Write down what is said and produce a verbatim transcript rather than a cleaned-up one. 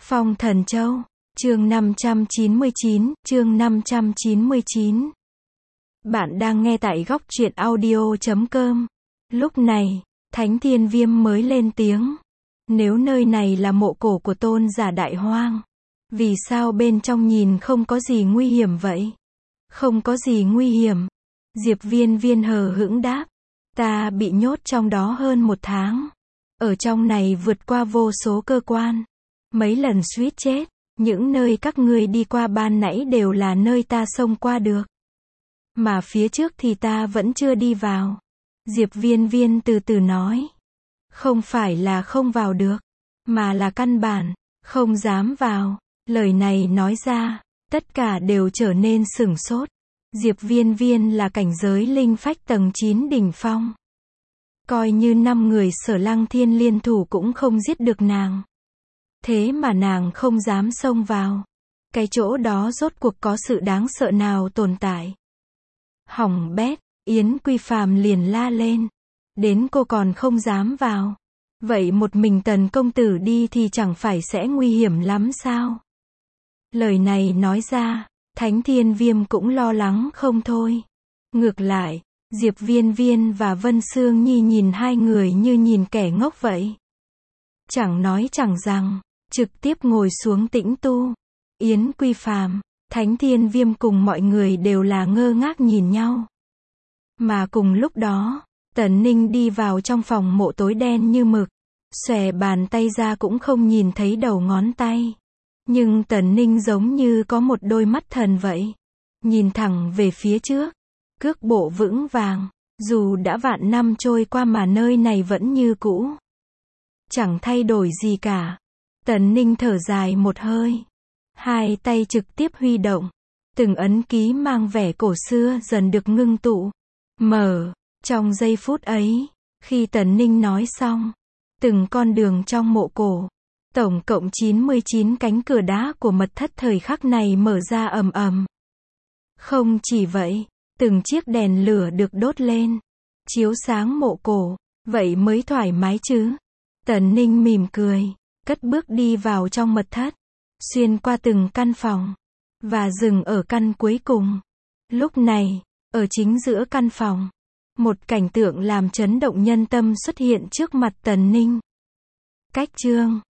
Phong Thần Châu, chương năm trăm chín mươi chín, chương năm trăm chín mươi chín. Bạn đang nghe tại góc truyện audio chấm com. Lúc này, Thánh Thiên Viêm mới lên tiếng. Nếu nơi này là mộ cổ của tôn giả Đại Hoang, vì sao bên trong nhìn không có gì nguy hiểm vậy? Không có gì nguy hiểm. Diệp Viên Viên hờ hững đáp. Ta bị nhốt trong đó hơn một tháng. Ở trong này vượt qua vô số cơ quan. Mấy lần suýt chết. Những nơi các ngươi đi qua ban nãy đều là nơi ta xông qua được. Mà phía trước thì ta vẫn chưa đi vào. Diệp Viên Viên từ từ nói. Không phải là không vào được, mà là căn bản không dám vào. Lời này nói ra, tất cả đều trở nên sửng sốt. Diệp Viên Viên là cảnh giới linh phách tầng chín đỉnh phong. Coi như năm người Sở Lăng Thiên liên thủ cũng không giết được nàng. Thế mà nàng không dám xông vào. Cái chỗ đó rốt cuộc có sự đáng sợ nào tồn tại? Hỏng bét, Yến Quy Phàm liền la lên. Đến cô còn không dám vào. Vậy một mình Tần công tử đi thì chẳng phải sẽ nguy hiểm lắm sao? Lời này nói ra, Thánh Thiên Viêm cũng lo lắng không thôi. Ngược lại, Diệp Viên Viên và Vân Sương Nhi nhìn hai người như nhìn kẻ ngốc vậy. Chẳng nói chẳng rằng, trực tiếp ngồi xuống tĩnh tu. Yến Quy Phàm, Thánh Thiên Viêm cùng mọi người đều là ngơ ngác nhìn nhau. Mà cùng lúc đó, Tần Ninh đi vào trong phòng mộ tối đen như mực. Xòe bàn tay ra cũng không nhìn thấy đầu ngón tay. Nhưng Tần Ninh giống như có một đôi mắt thần vậy. Nhìn thẳng về phía trước. Cước bộ vững vàng. Dù đã vạn năm trôi qua mà nơi này vẫn như cũ. Chẳng thay đổi gì cả. Tần Ninh thở dài một hơi. Hai tay trực tiếp huy động. Từng ấn ký mang vẻ cổ xưa dần được ngưng tụ. Mở. Trong giây phút ấy, khi Tần Ninh nói xong, từng con đường trong mộ cổ, tổng cộng chín mươi chín cánh cửa đá của mật thất thời khắc này mở ra ầm ầm. Không chỉ vậy, từng chiếc đèn lửa được đốt lên, chiếu sáng mộ cổ, vậy mới thoải mái chứ. Tần Ninh mỉm cười, cất bước đi vào trong mật thất, xuyên qua từng căn phòng, và dừng ở căn cuối cùng. Lúc này, ở chính giữa căn phòng, một cảnh tượng làm chấn động nhân tâm xuất hiện trước mặt Tần Ninh. Cách chương